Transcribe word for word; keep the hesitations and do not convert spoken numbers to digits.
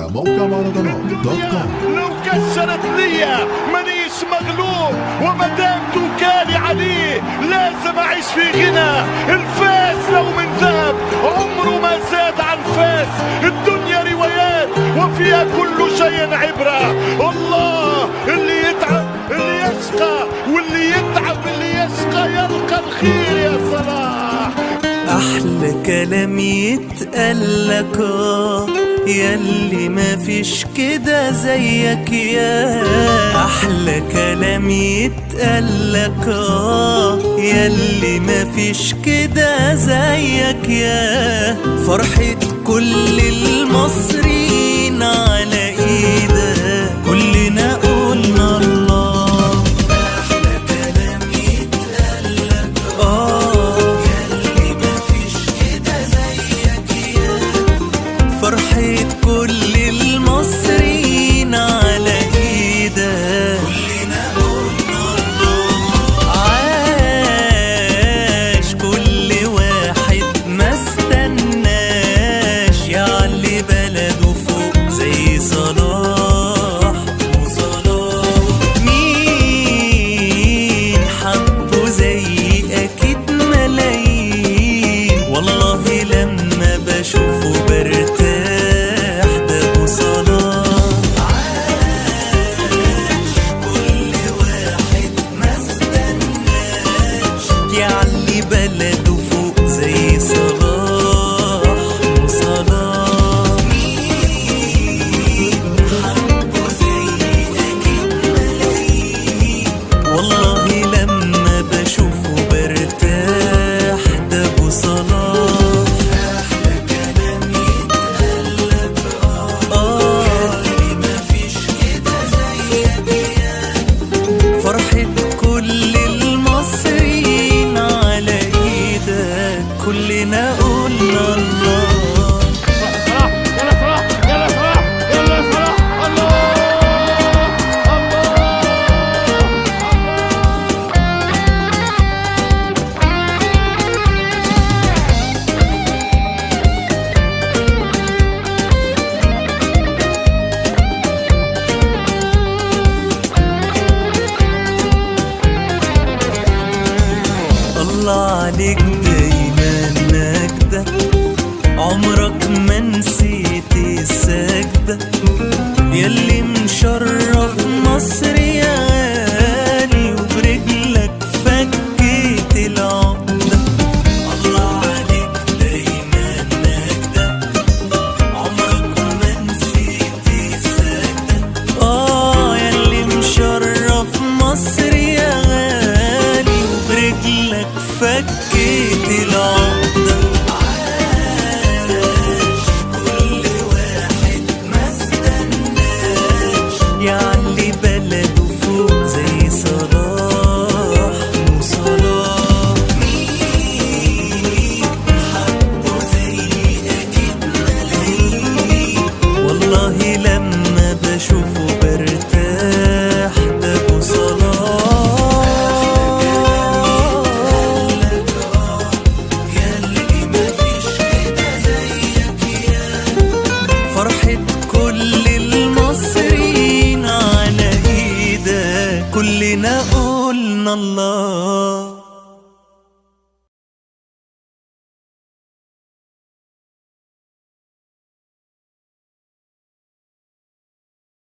على موقع مهرجانات دوت كوم. لو كسرت ليا مانيش مغلوب، ومدام توكالي عليه لازم اعيش في غنى. الفاس لو من ذهب عمره ما زاد عن فاس. الدنيا روايات وفيها كل شيء عبرة. الله اللي يتعب اللي يشقى، واللي يتعب اللي يشقى يلقى الخير. يا صلاح احلى كلام يتقالك آه، ياللي ما فيش كده زيك. يا احلى كلام يتقالك آه، ياللي ما فيش كده زيك. يا فرحة كل المصريين على ايدك، كلنا قلنا الله. احلى كلام يتقالك اه، ياللي ما فيش كده زيك. يا فرحة كل المصريين على ايدك، كلنا قلنا الله. عاش كل واحد ما استناش يعلي بلده فوق زي صلاح وصلاح. مين حبه زي اكيد ملايين، والله لما بشوفه برتاح. ده ابو صلاح. عاش كل واحد ما استناش يعلي بلده فوق زي صلاح وصلاح. مين حبه زي اكيد ملايين، والله لما بشوفه برتاح. ده ابو صلاح. احلى كلام يتقالك اه، ياللي ما فيش كده زيك. يا فرحة كل المصريين على ايدك، كلنا قلنا الله. صلاح يلا صلاح يلا صلاح يلا صلاح. الله الله عليك دايما نجدة، عمرك ما نسيت السجدة. ياللي مشرف مصر يا غالي، وبرجلك فكيت العقدة. الله عليك دايما نجدة، عمرك ما نسيت السجدة. اه ياللي مشرف مصر يا غالي، وبرجلك فكيت العقدة. عاش كل واحد ما استناش يعلي بلده فوق زي صلاح وصلاح. مين حبه زي اكيد ملايين، والله لما بشوفه برتاح. ده ابو صلاح. ياللي ما فيش كده زيك. يا فرحة كل المصريين على ايدك، كلنا قلنا الله.